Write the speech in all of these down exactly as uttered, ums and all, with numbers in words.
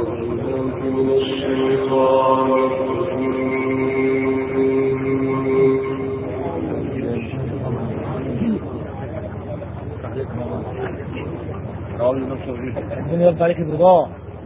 ربنا يرضى عليك برضاه.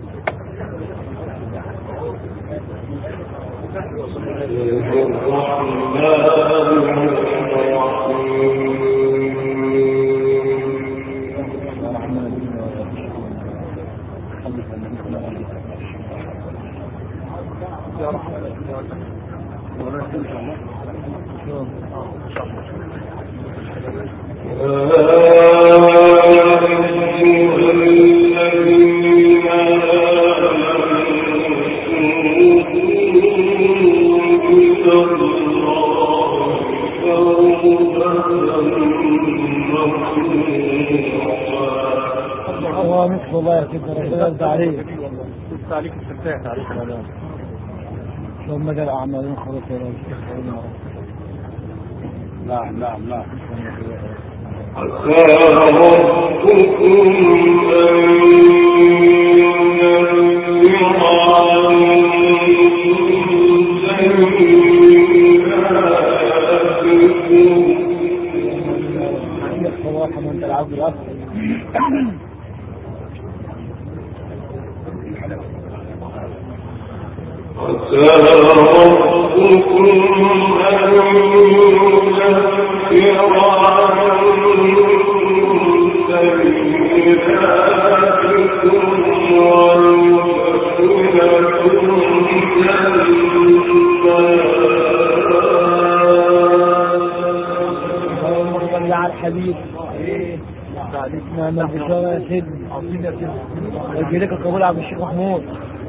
الله مثل الله يا سيدنا ربنا يرضى عليك. عليك الفتاح عليك الأعلام. اللهم اجعل أعمالنا خالصة يا رب. نعم نعم نعم. عسى ربكم أن من العبد الأكبر. عسى ربكم أن يكفر عنكم سيئاتكم ويدخلكم اللهم صل على الحبيب. نعم البشارة يا سيدي. ويجي لك القبول عبد الشيخ محمود.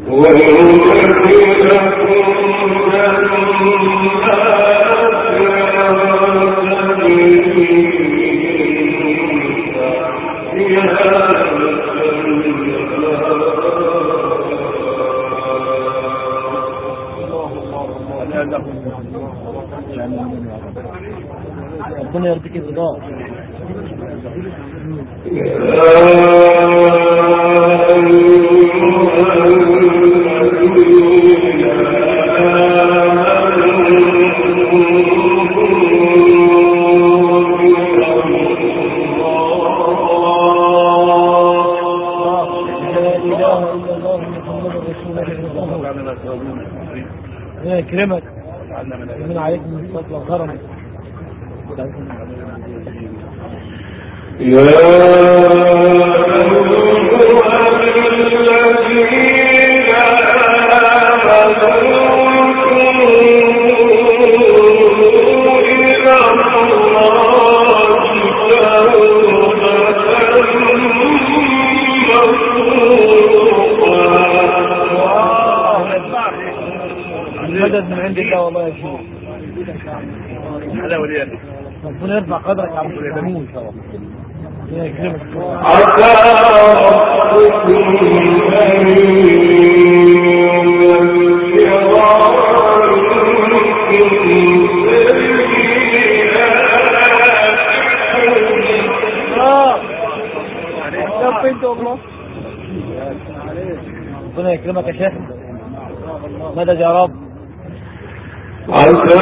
ربنا يرضيك برضاه. يا يكرمك من عليك من فضل وكرمك. يا المدد من عند الله والله يا شيخ. هذا وليان. ربنا يرفع قدرك يا عبد الجميل. يا يكرمك. عسى ربكم أن يكفر عنكم ربنا يكرمك يا شيخ. مدد يا رب. عسى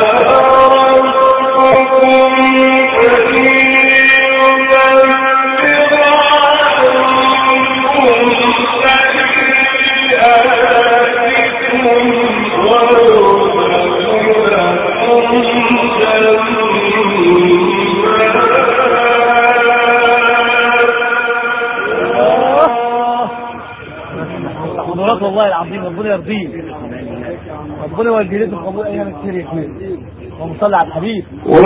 حضرات والله العظيم ربنا يرضيه. ربنا يوجه لكم قبول ايام كتير يا شيخ. اللهم صل على الحبيب.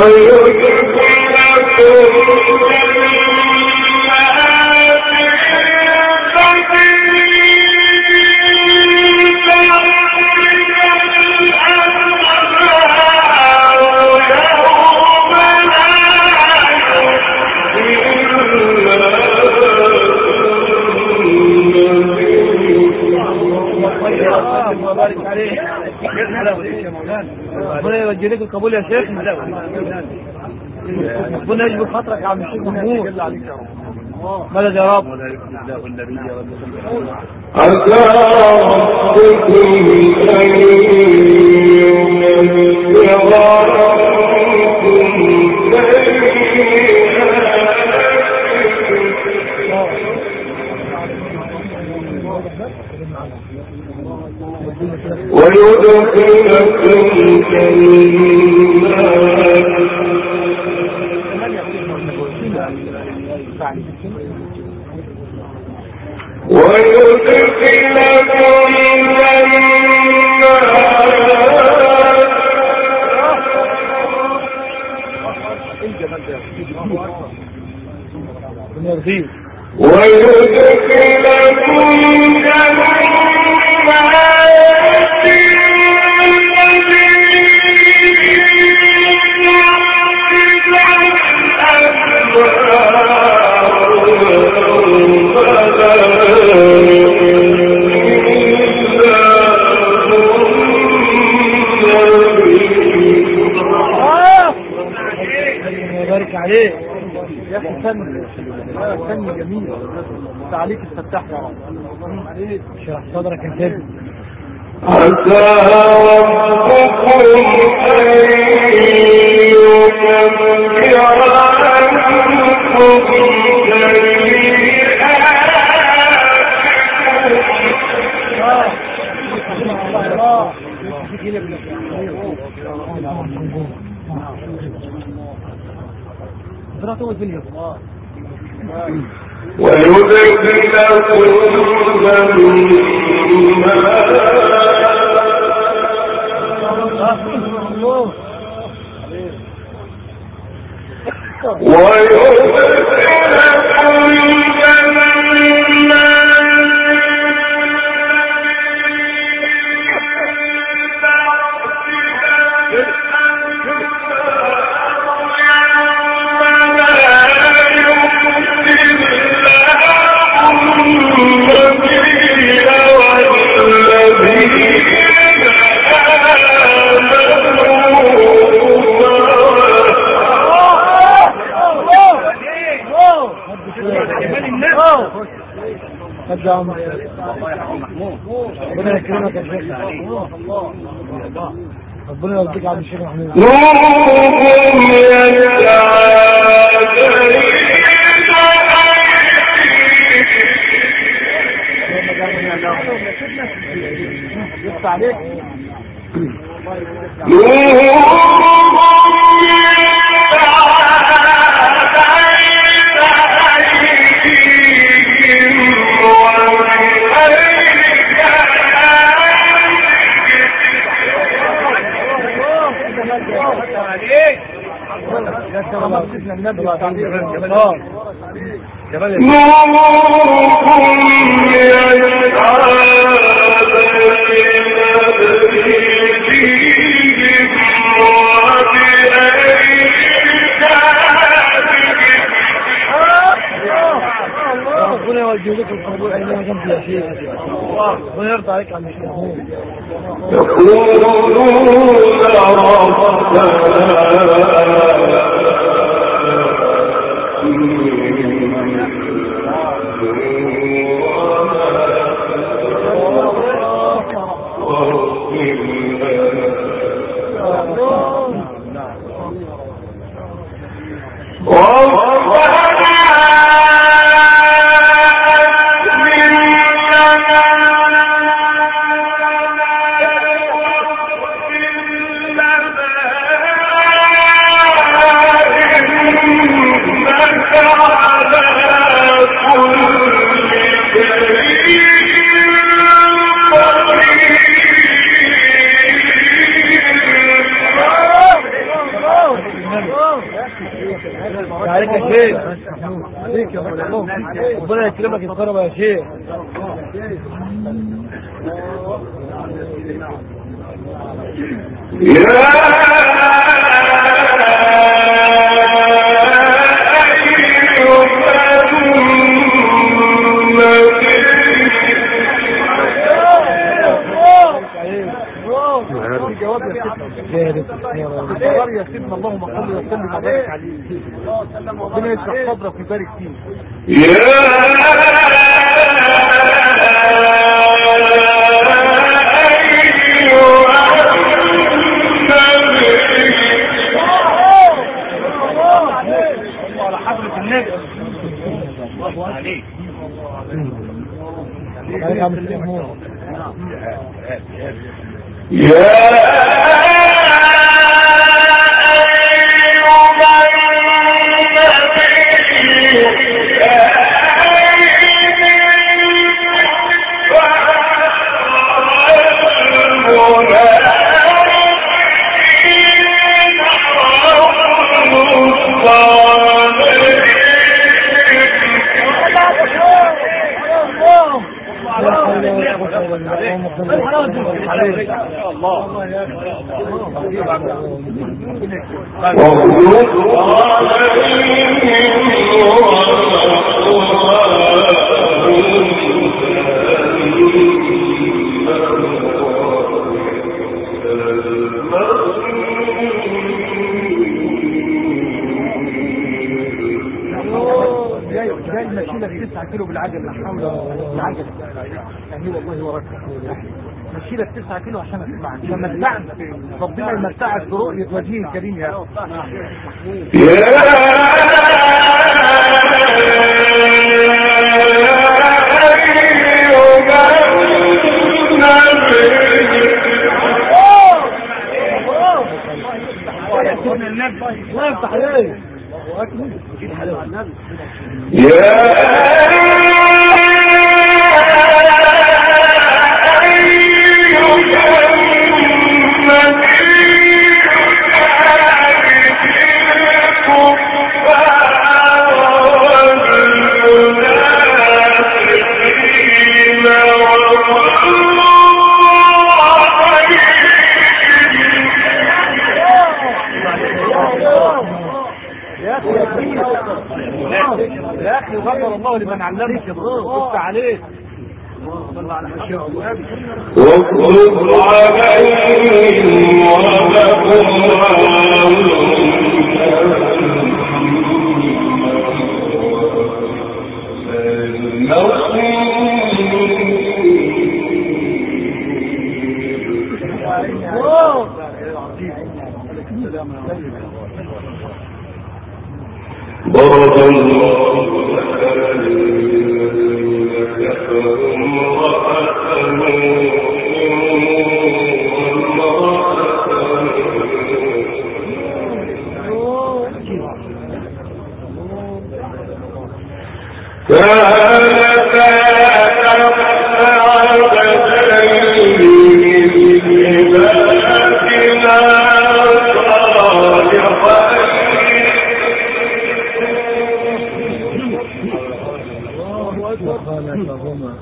وبارك عليه. ربنا يوجه لك القبول يا شيخ. ربنا يجبر خاطرك يا عم الشيخ محمود. مدد يا رب. عسى ربكم أن يكفر عنكم ويدخلكم ويدخلكم بنرضيه ويدخلكم يبارك عليه يا اخي. فن فن جميل. تعليق الفتاح يا رب. شرح صدرك يا سيدي. عسى ربكم أن يكفر عنكم ويدخلكم ربنا يكرمك يا شيخ. ربنا يرضيك عن الشيخ محمود. يفتح عليك. ربنا يوجه لك القبول اينما كنت يا شيخ. ربنا يرضى عليك عن الشيخ. ربنا يكرمك الكرم يا شيخ. النار يا سيدنا، اللهم صل وسلم وبارك عليه. ربنا يشرح صدرك ويبارك فيك. على حضرة النبي الله عليك. كيلو بالعجل، لا حول بالعجل يعني والله وراك نشيلك تسعة كيلو عشان اسمعك، عشان متعنا ربنا يمتعك برؤية وجهه الكريم يا الله يفتح عليك. يا اخي غفر الله لمن علمك يا دكتور، كنت عليك صلى على ما شاء الله. واغفر عليهم ضرب الله مثلا للذين كفروا امرأة نوح كانتا عبدين من عبادنا خالفهما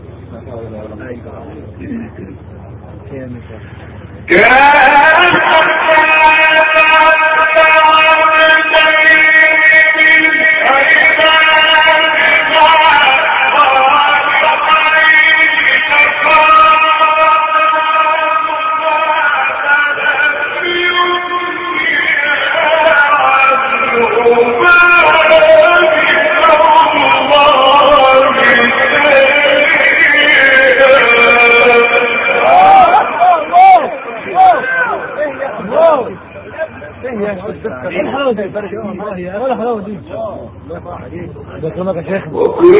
ولا حلاوة دي ده كلامك يا شيخ.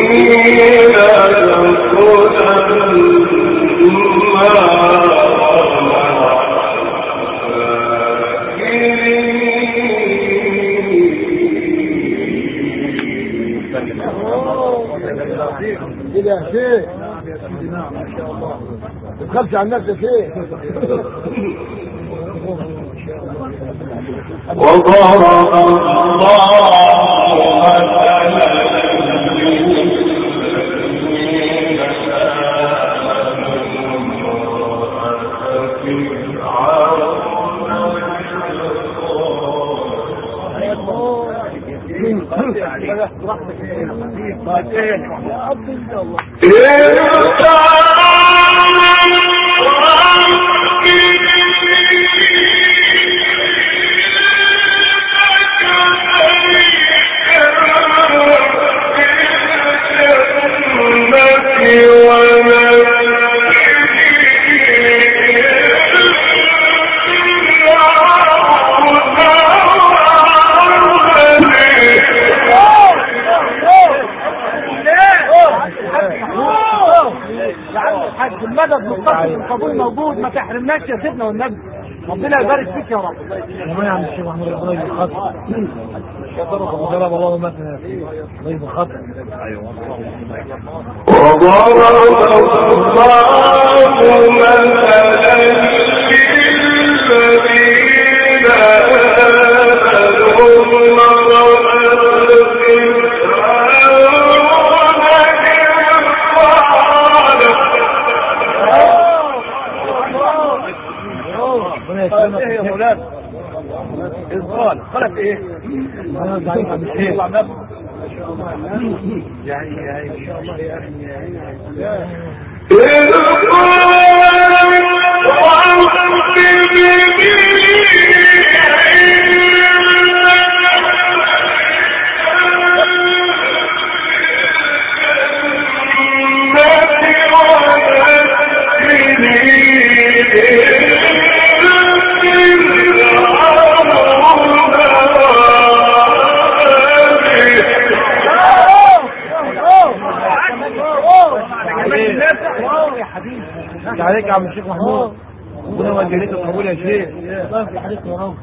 كده يا شيخ ما شاء الله ما تخافش عن نفسك يا شيخ. وضرب الله مثلا المدد متصل القبول موجود، ما تحرمناش يا سيدنا والنبي. ربنا يبارك فيك يا رب. والله يا عم الشيخ محمود ربنا يخطر ضرب الله مثلا ضيف خطر. ايوه وضرب الله مثلا ايه يا مولانا؟ القال قالت ايه؟ يعني يعني ان شاء الله يا عليك يا عم الشيخ محمود. ربنا وجهك القبول يا شيخ. الله في حديث يا رب.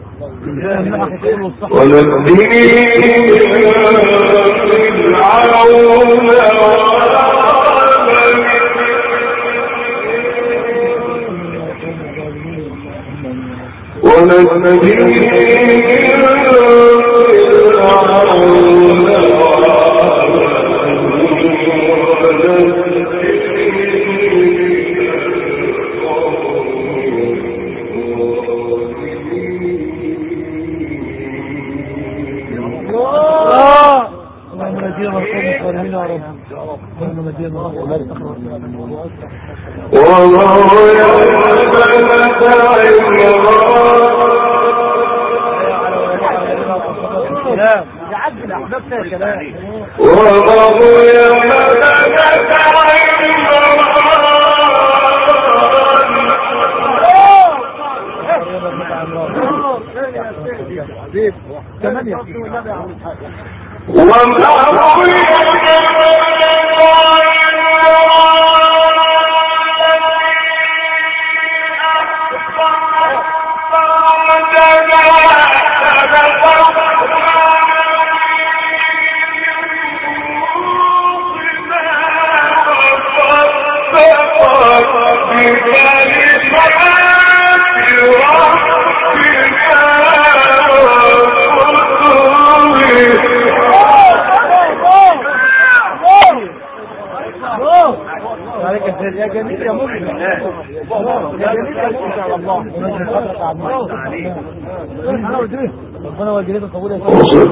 ربنا وجهك القبول يا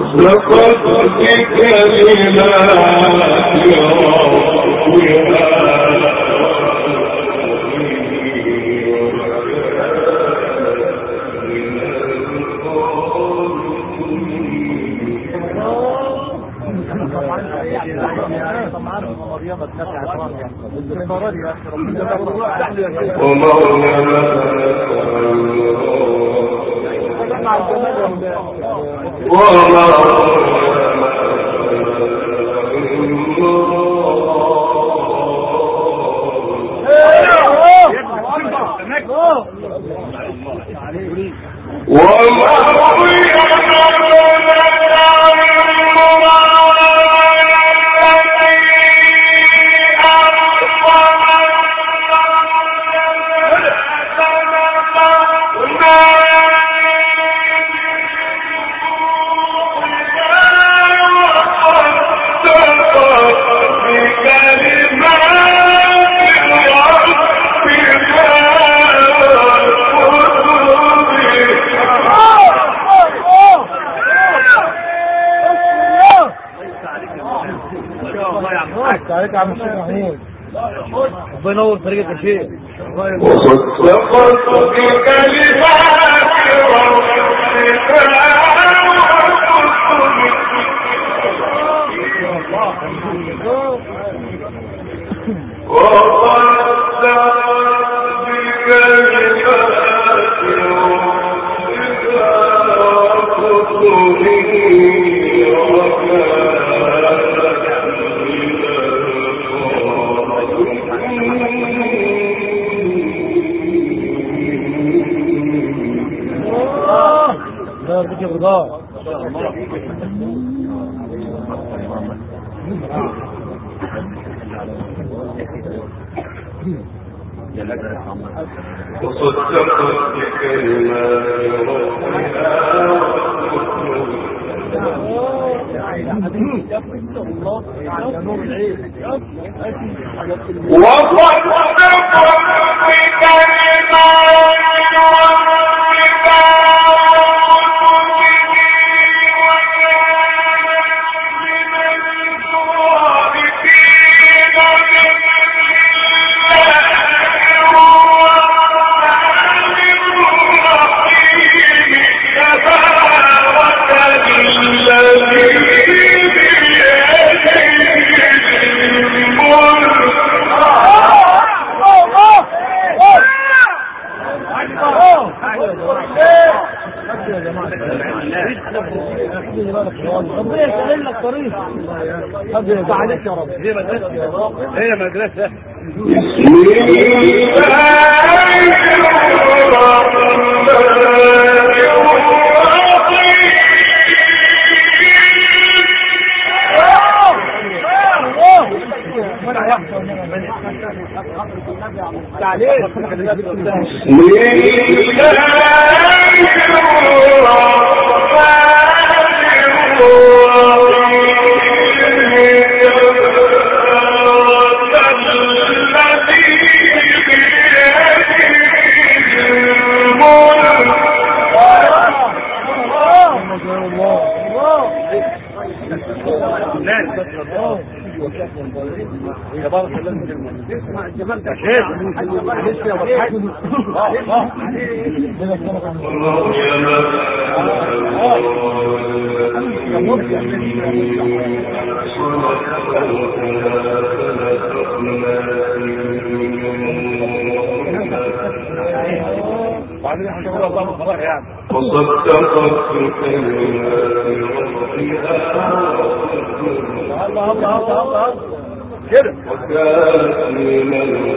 عليك يا عم الشيخ محمود. ربنا ينور طريقك يا شيخ. وصدقت بكلمات ربك وصدقت بكلمات ربنا يسهل لك طريق. هذا عليك يا رب. هي مدرسة هي مدرسة يا بابا اسمع الجمال ده شيخ معلش يا ابو الحاج بعدين احنا نقول الله خلاص يعني وصدقت بكلمات الله الله الله الله كده وكانت من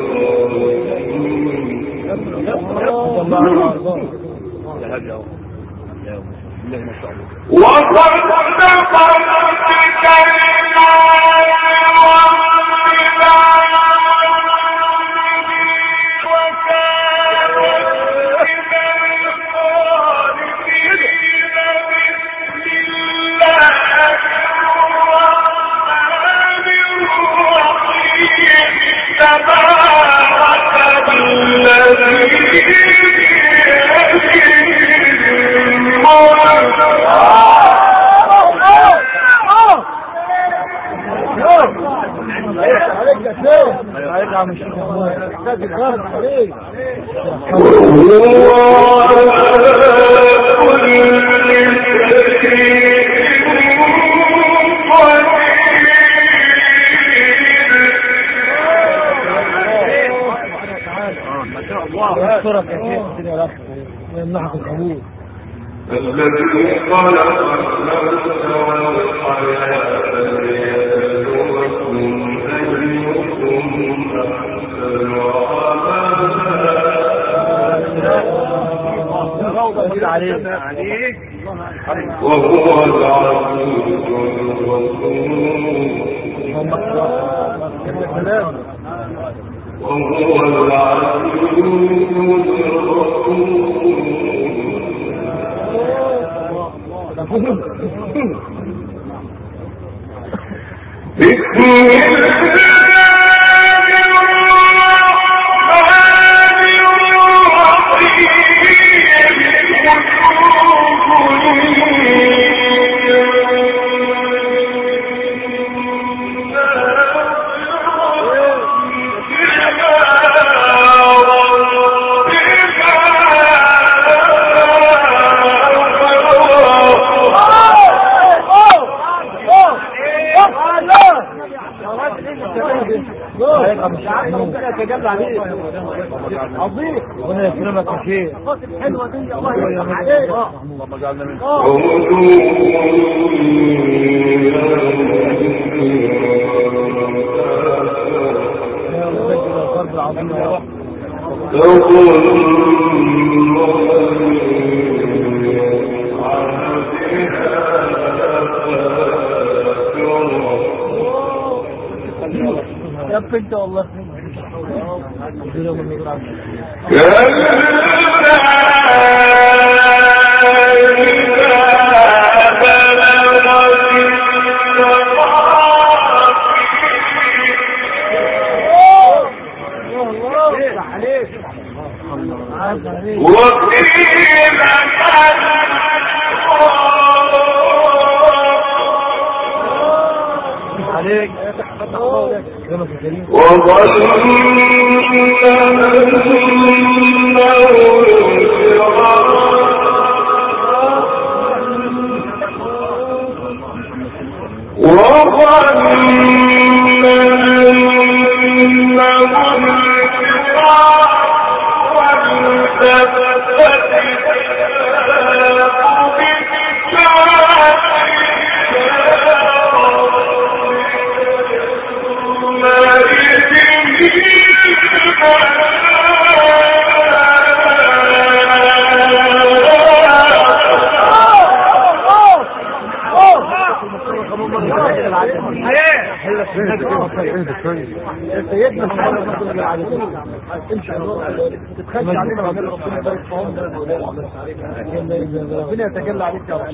الذي خلق الموت والحياة ليبلوكم أيكم أحسن عملا وهو العزيز الغفور وهو العزيز الغفور بسم عليك ابو الشيخ ربنا يتجلى عليك عظيم ربنا يكرمك يا شيخ الحلوه دي الله يرحم عليك اللهم اجعلنا منك يا رب القلب العظيم يا رب يا بنت والله عليك سيدنا تتخلى علينا ربنا يتجلى عليك يا رب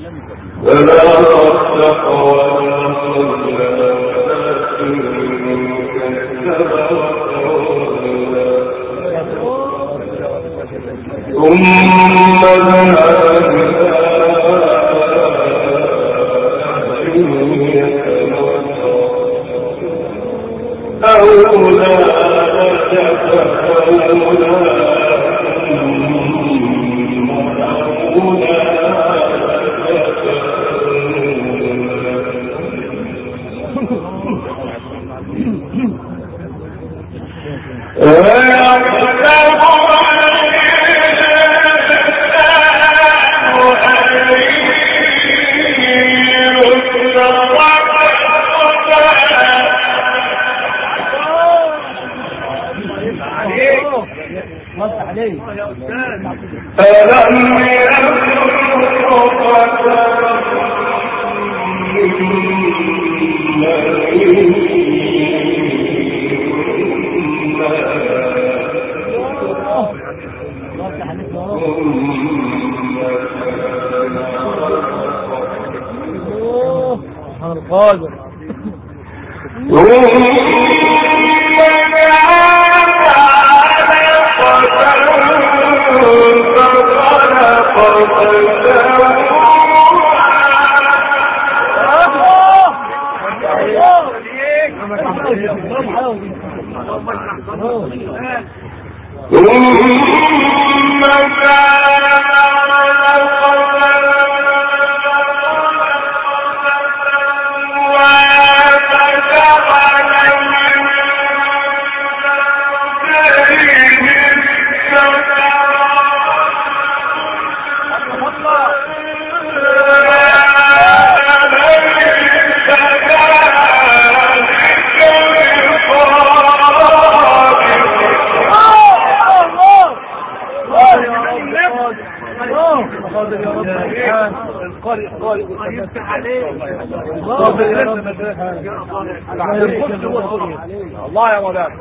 القادر الله يا مولانا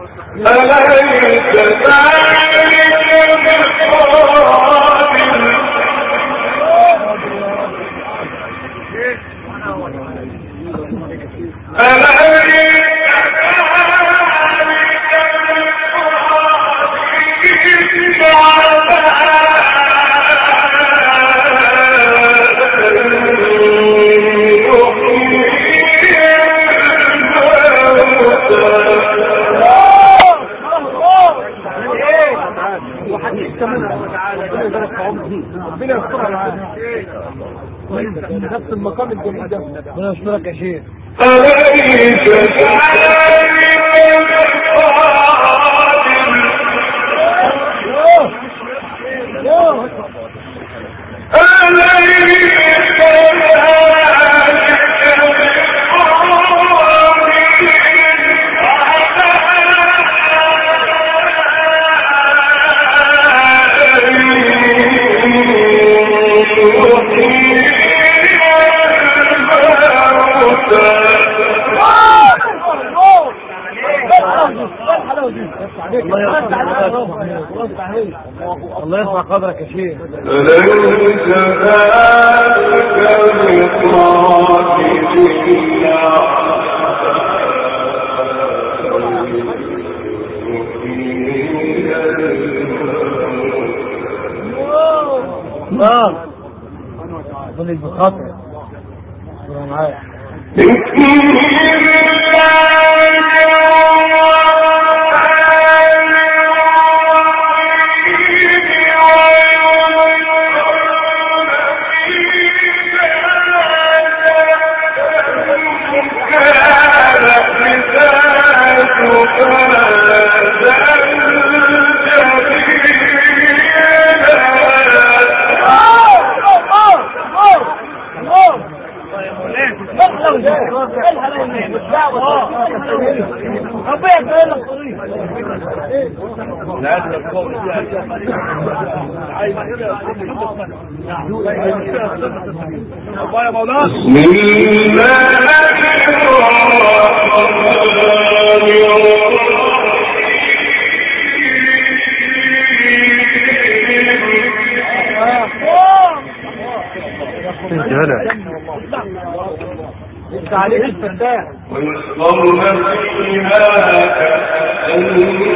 ربنا يسترها معانا نفس المقام الجميل ده. ربنا يسترك يا شيخ. الله يرفع قدرك يا شيخ. نعم ظل بخاطر معايا. عليه الفتاح ويصبرن فيها كأن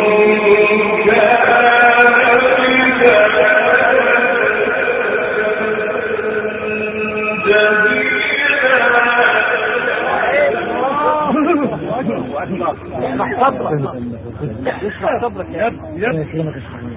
اشرح صبرك يا ابني.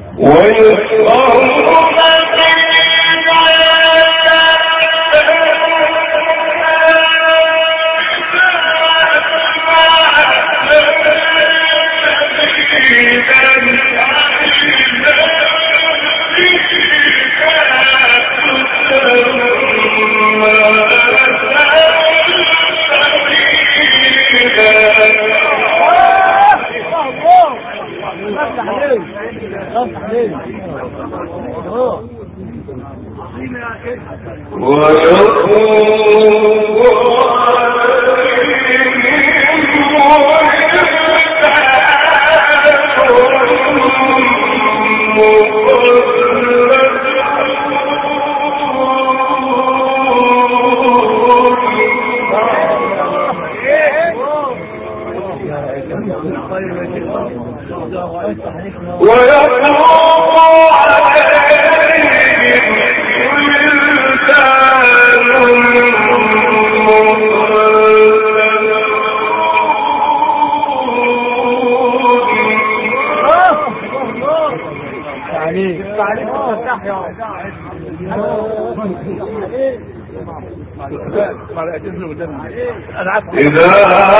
إذا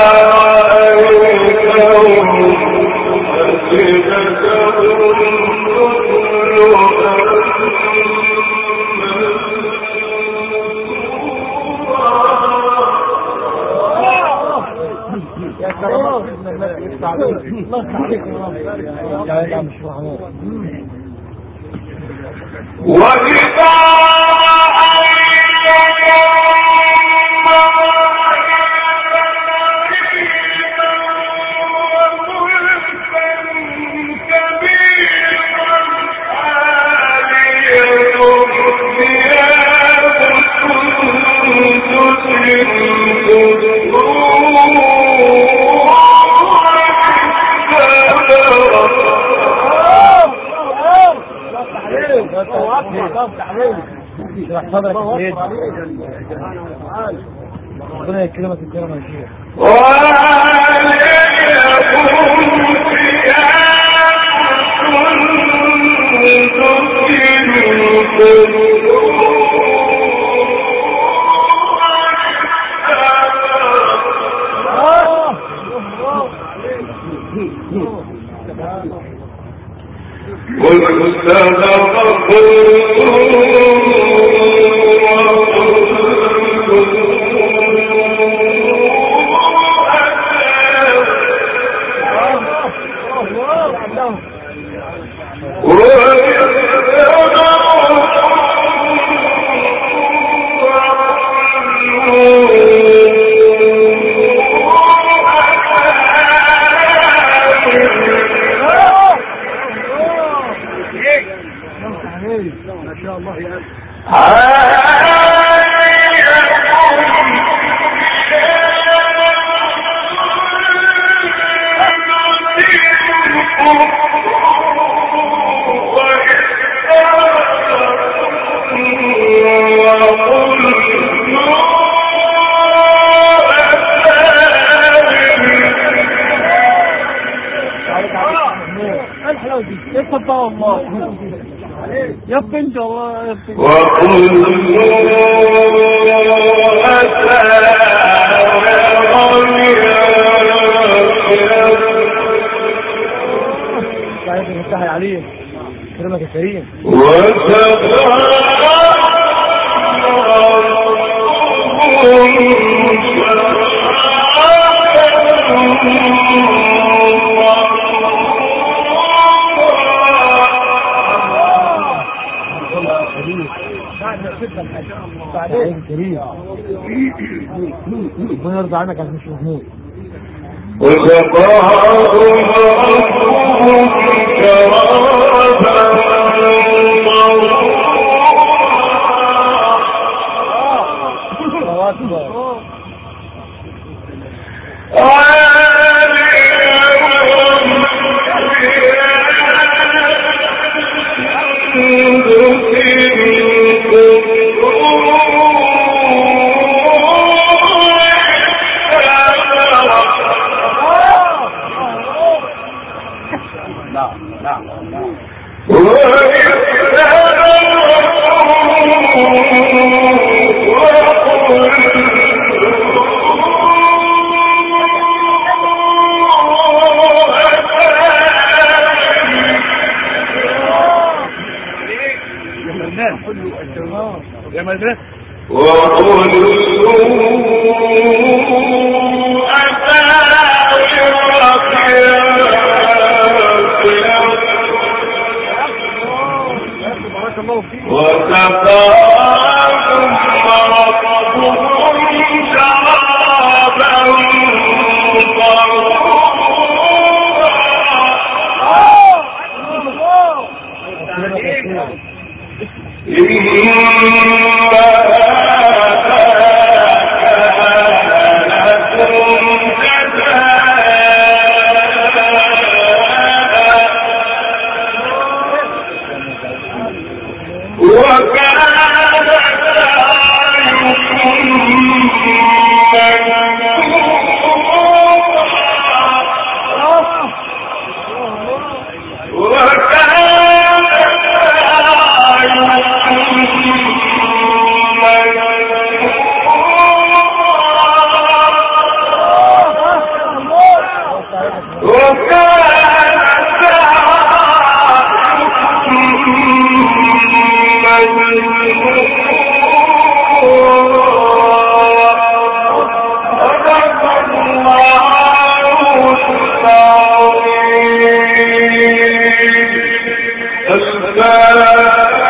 ربنا يكرمك الكرم يا شيخ. يبقى الله يبقى وقل عليه كرمك الكريم بعدين كريم ربنا يرضى عنك عشان مش محمود وسقاهم ربهم شرابا يا مدرسة السلام